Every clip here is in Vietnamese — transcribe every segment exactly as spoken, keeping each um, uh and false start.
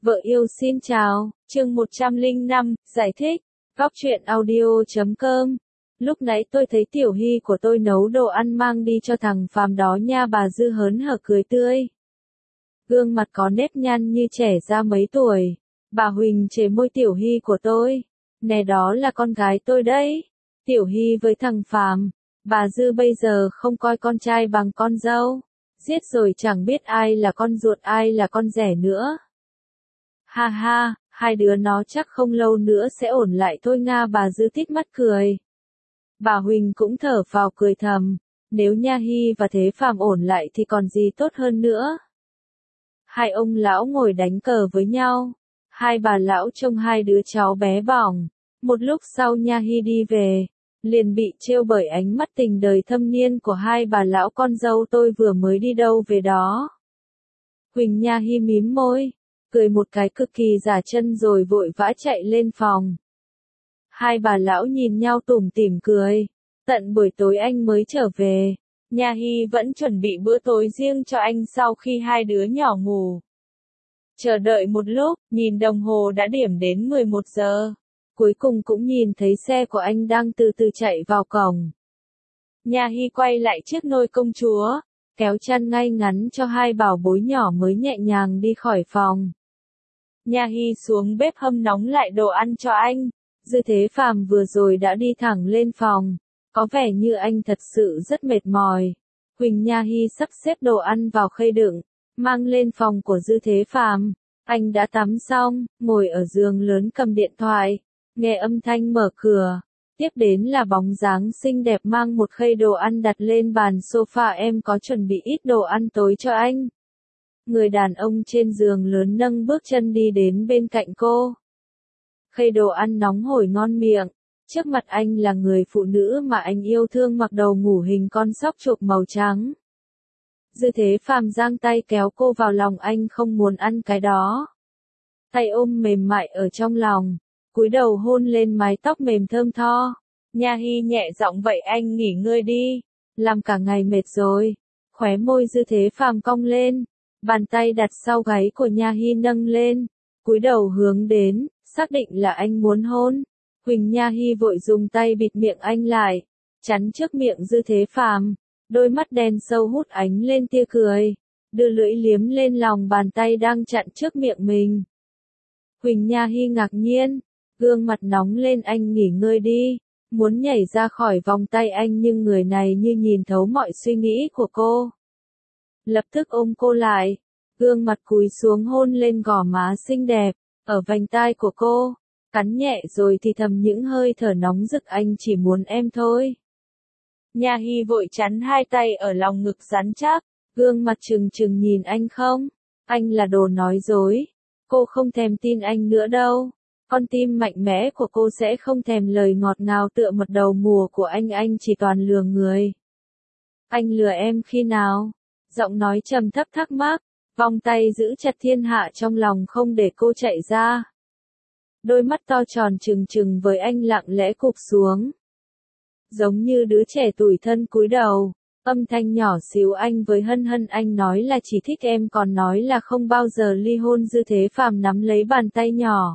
Vợ yêu xin chào, chương một trăm lẻ năm, giải thích, góc truyện audio chấm com. Lúc nãy tôi thấy Tiểu Hy của tôi nấu đồ ăn mang đi cho thằng Phàm đó nha. Bà Dư hớn hở cười tươi. Gương mặt có nếp nhăn như trẻ ra mấy tuổi. Bà Huỳnh chế môi Tiểu Hy của tôi. Nè, đó là con gái tôi đấy. Tiểu Hy với thằng Phàm. Bà Dư bây giờ không coi con trai bằng con dâu. Giết rồi chẳng biết ai là con ruột ai là con rể nữa. Ha ha, hai đứa nó chắc không lâu nữa sẽ ổn lại thôi nga. Bà Dư tít mắt cười. Bà Huỳnh cũng thở phào cười thầm. Nếu Nha Hy và Thế Phàm ổn lại thì còn gì tốt hơn nữa. Hai ông lão ngồi đánh cờ với nhau. Hai bà lão trông hai đứa cháu bé bỏng. Một lúc sau Nha Hy đi về. Liền bị trêu bởi ánh mắt tình đời thâm niên của hai bà lão. Con dâu tôi vừa mới đi đâu về đó. Huỳnh Nha Hy mím môi. Cười một cái cực kỳ giả chân rồi vội vã chạy lên phòng. Hai bà lão nhìn nhau tủm tỉm cười. Tận buổi tối anh mới trở về. Nha Hy vẫn chuẩn bị bữa tối riêng cho anh sau khi hai đứa nhỏ ngủ. Chờ đợi một lúc, nhìn đồng hồ đã điểm đến mười một giờ. Cuối cùng cũng nhìn thấy xe của anh đang từ từ chạy vào cổng. Nha Hy quay lại chiếc nôi công chúa, kéo chăn ngay ngắn cho hai bảo bối nhỏ mới nhẹ nhàng đi khỏi phòng. Nha Hy xuống bếp hâm nóng lại đồ ăn cho anh. Dư Thế Phàm vừa rồi đã đi thẳng lên phòng. Có vẻ như anh thật sự rất mệt mỏi. Huỳnh Nha Hy sắp xếp đồ ăn vào khay đựng, mang lên phòng của Dư Thế Phàm. Anh đã tắm xong, ngồi ở giường lớn cầm điện thoại, nghe âm thanh mở cửa. Tiếp đến là bóng dáng xinh đẹp mang một khay đồ ăn đặt lên bàn sofa. Em có chuẩn bị ít đồ ăn tối cho anh. Người đàn ông trên giường lớn nâng bước chân đi đến bên cạnh cô. Khay đồ ăn nóng hổi ngon miệng. Trước mặt anh là người phụ nữ mà anh yêu thương mặc đầu ngủ hình con sóc chuột màu trắng. Dư Thế Phàm giang tay kéo cô vào lòng anh, không muốn ăn cái đó. Tay ôm mềm mại ở trong lòng, cúi đầu hôn lên mái tóc mềm thơm tho. Nha Hy nhẹ giọng, vậy anh nghỉ ngơi đi, làm cả ngày mệt rồi. Khóe môi Dư Thế Phàm cong lên, bàn tay đặt sau gáy của Nha Hy nâng lên, cúi đầu hướng đến, xác định là anh muốn hôn. Huỳnh Nha Hy vội dùng tay bịt miệng anh lại, chắn trước miệng Dư Thế Phàm, đôi mắt đen sâu hút ánh lên tia cười, đưa lưỡi liếm lên lòng bàn tay đang chặn trước miệng mình. Huỳnh Nha Hy ngạc nhiên, gương mặt nóng lên. Anh nghỉ ngơi đi, muốn nhảy ra khỏi vòng tay anh nhưng người này như nhìn thấu mọi suy nghĩ của cô. Lập tức ôm cô lại, gương mặt cúi xuống hôn lên gò má xinh đẹp, ở vành tai của cô. Cắn nhẹ rồi thì thầm những hơi thở nóng rực, anh chỉ muốn em thôi. Nha Hy vội chắn hai tay ở lòng ngực rắn chắc, gương mặt trừng trừng nhìn anh. Không, anh là đồ nói dối. Cô không thèm tin anh nữa đâu. Con tim mạnh mẽ của cô sẽ không thèm lời ngọt ngào tựa mật đầu mùa của anh. Anh chỉ toàn lừa người. Anh lừa em khi nào? Giọng nói trầm thấp thắc mắc, vòng tay giữ chặt thiên hạ trong lòng không để cô chạy ra. Đôi mắt to tròn trừng trừng với anh lặng lẽ cụp xuống. Giống như đứa trẻ tủi thân cúi đầu, âm thanh nhỏ xíu, anh với Hân Hân, anh nói là chỉ thích em còn nói là không bao giờ ly hôn. Dư Thế Phàm nắm lấy bàn tay nhỏ,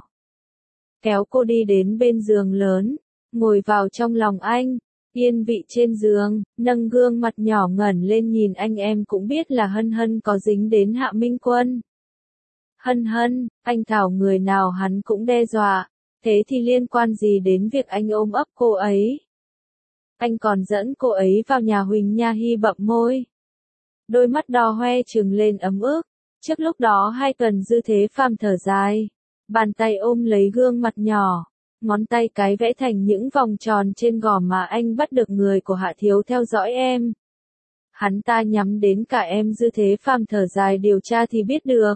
kéo cô đi đến bên giường lớn, ngồi vào trong lòng anh, yên vị trên giường, nâng gương mặt nhỏ ngẩng lên nhìn anh. Em cũng biết là Hân Hân có dính đến Hạ Minh Quân. Hân Hân, anh thảo người nào hắn cũng đe dọa, thế thì liên quan gì đến việc anh ôm ấp cô ấy? Anh còn dẫn cô ấy vào nhà. Huỳnh Nha Hy bậm môi, đôi mắt đỏ hoe trừng lên ấm ức. Trước lúc đó hai tuần Dư Thế Phàm thở dài, bàn tay ôm lấy gương mặt nhỏ, ngón tay cái vẽ thành những vòng tròn trên gò má. Anh bắt được người của Hạ Thiếu theo dõi em. Hắn ta nhắm đến cả em. Dư Thế Phàm thở dài, điều tra thì biết được.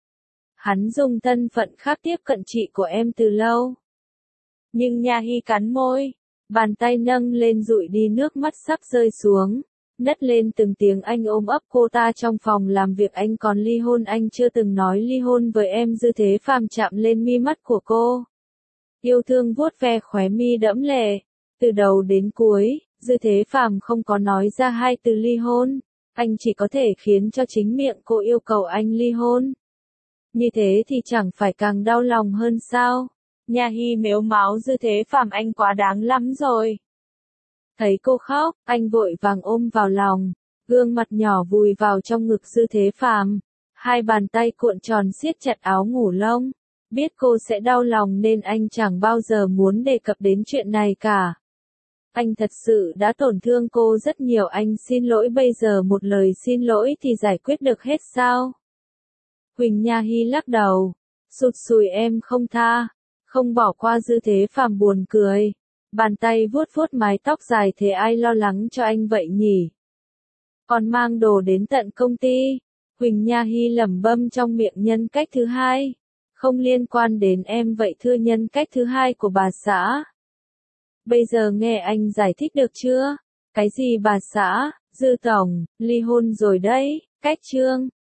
Hắn dùng thân phận khác tiếp cận chị của em từ lâu. Nhưng Nha Hy cắn môi, bàn tay nâng lên dụi đi nước mắt sắp rơi xuống, nấc lên từng tiếng. Anh ôm ấp cô ta trong phòng làm việc. Anh còn ly hôn, anh chưa từng nói ly hôn với em. Dư Thế Phàm chạm lên mi mắt của cô, yêu thương vuốt ve khóe mi đẫm lệ. Từ đầu đến cuối, Dư Thế Phàm không có nói ra hai từ ly hôn, anh chỉ có thể khiến cho chính miệng cô yêu cầu anh ly hôn. Như thế thì chẳng phải càng đau lòng hơn sao? Nha Hy mếu máo Dư Thế Phàm anh quá đáng lắm rồi. Thấy cô khóc, anh vội vàng ôm vào lòng, gương mặt nhỏ vùi vào trong ngực Dư Thế Phàm, hai bàn tay cuộn tròn siết chặt áo ngủ lông. Biết cô sẽ đau lòng nên anh chẳng bao giờ muốn đề cập đến chuyện này cả. Anh thật sự đã tổn thương cô rất nhiều, anh xin lỗi, bây giờ một lời xin lỗi thì giải quyết được hết sao? Huỳnh Nha Hy lắc đầu, sụt sùi em không tha, không bỏ qua. Dư Thế Phàm buồn cười, bàn tay vuốt vuốt mái tóc dài, thế ai lo lắng cho anh vậy nhỉ? Còn mang đồ đến tận công ty. Huỳnh Nha Hy lẩm bẩm trong miệng, nhân cách thứ hai. Không liên quan đến em vậy thưa, nhân cách thứ hai của bà xã. Bây giờ nghe anh giải thích được chưa? Cái gì bà xã, Dư tổng, ly hôn rồi đấy, cách chương.